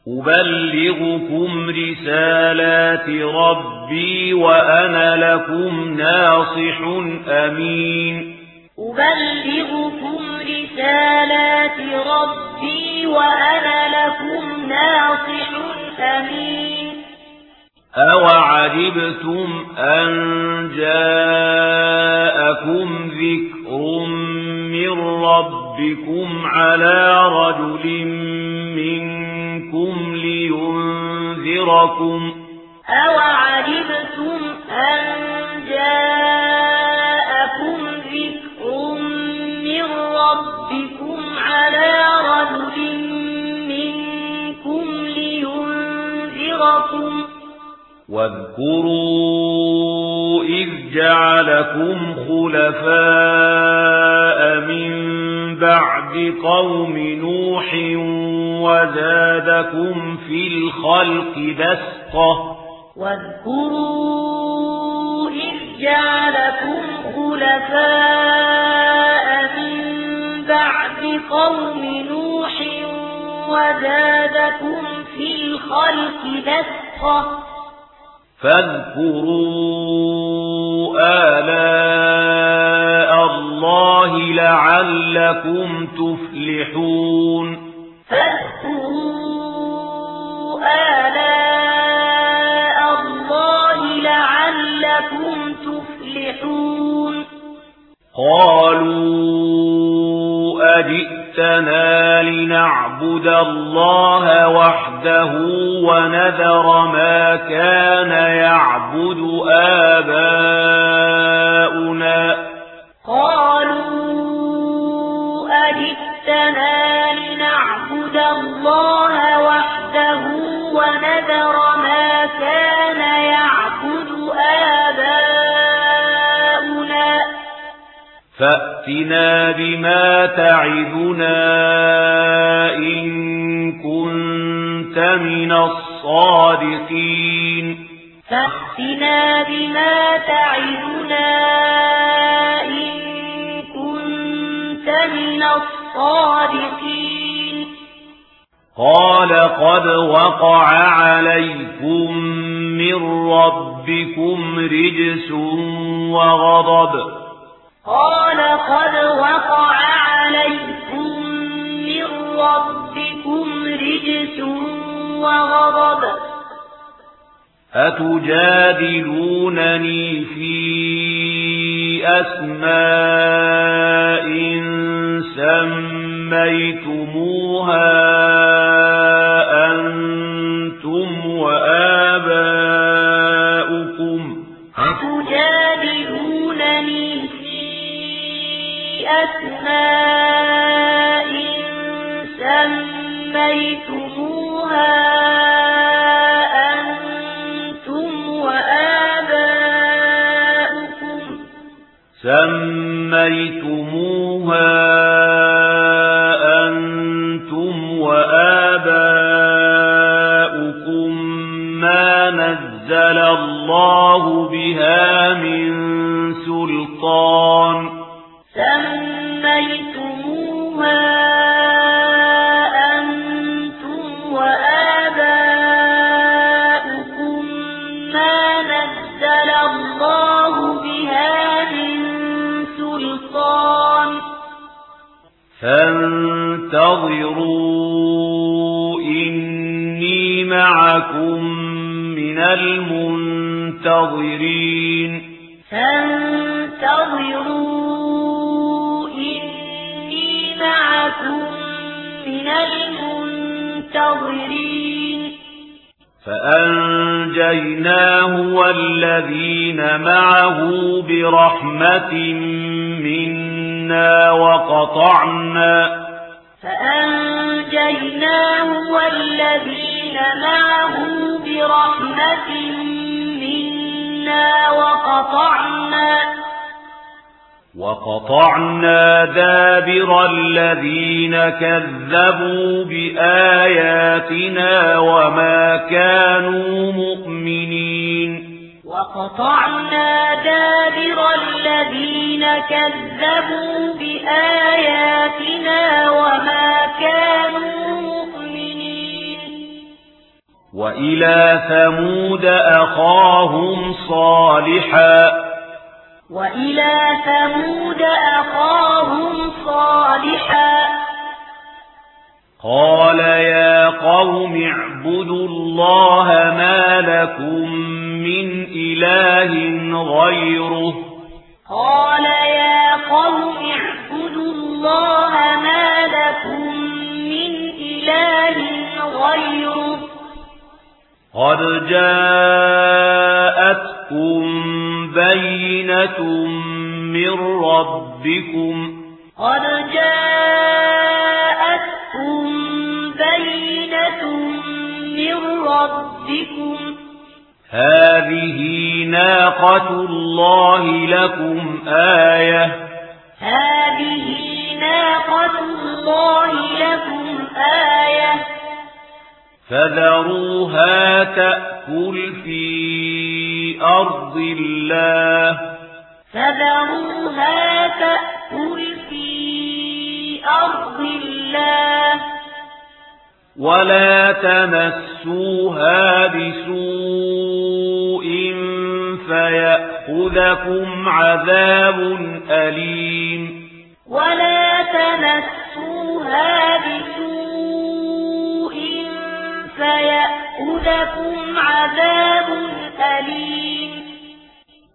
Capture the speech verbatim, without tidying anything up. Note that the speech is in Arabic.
أبلغكم رسالات ربي وأنا لكم ناصح أمين أبلغكم رسالات ربي وأنا لكم ناصح أمين أوعجبتم أن جاءكم ذكر من ربكم على رجل منكم لينذركم أوعجبتم أن جاءكم ذكر من ربكم على رجل منكم لينذركم واذكروا إذ جعلكم خلفاء من بعد قوم نوح وزادكم في الخلق بسطة واذكروا إذ جعلكم خلفاء من بعد قوم نوح وزادكم في الخلق بسطة فاذكروا آلاء الله لعلكم تفلحون فاذكروا آلاء الله لعلكم تفلحون قالوا أجئتنا لنعبد الله وحده ونذر ما كان يعبد آباؤنا قالوا أجئتنا لنعبد الله وحده ونذر ما كان يعبد آباؤنا فأتنا بما تعدنا إن كنت من الصادقين فأتنا بما تعدنا إن كنت من الصادقين قال قد وقع عليكم من ربكم رجس وغضب قال قد وقع عليكم من ربكم رجس وغضب أتجادلونني في أسماء سميتموها أنتم وآباؤكم أتجادلونني أسماء سميتموها أنتم وآباؤكم سميتموها أنتم وآباؤكم ما نزل الله بها من سلطان سميتموها أنتم وآباؤكم ما نزل الله بها من سلطان فانتظروا إني معكم من المنتظرين فانتظروا إني معكم من المنتظرين فأنجيناه والذين معه برحمة منا وقطعنا فأنجيناه والذين معه برحمة منا وقطعنا وقطعنا دابر الذين كذبوا بآياتنا وما كانوا مؤمنين وقطعنا دابر الذين كذبوا بآياتنا وما كانوا مؤمنين وإلى ثمود أخاهم صالحا وإلى ثمود أخاهم صالحا قال يا قوم اعبدوا الله ما لكم من إله غيره قال يا قوم اعبدوا الله ما لكم من إله غيره قد جاءتكم بينة من ربكم قد جاءتكم بينة من ربكم هذه ناقة الله لكم آية هذه ناقة الله لكم آية فذروها تأكل في أرض الله فذروها تأكل في أرض الله ولا تمسوها بسوء فيأخذكم عذاب أليم ولا تمسوها بسوء فيأخذكم عذاب أليم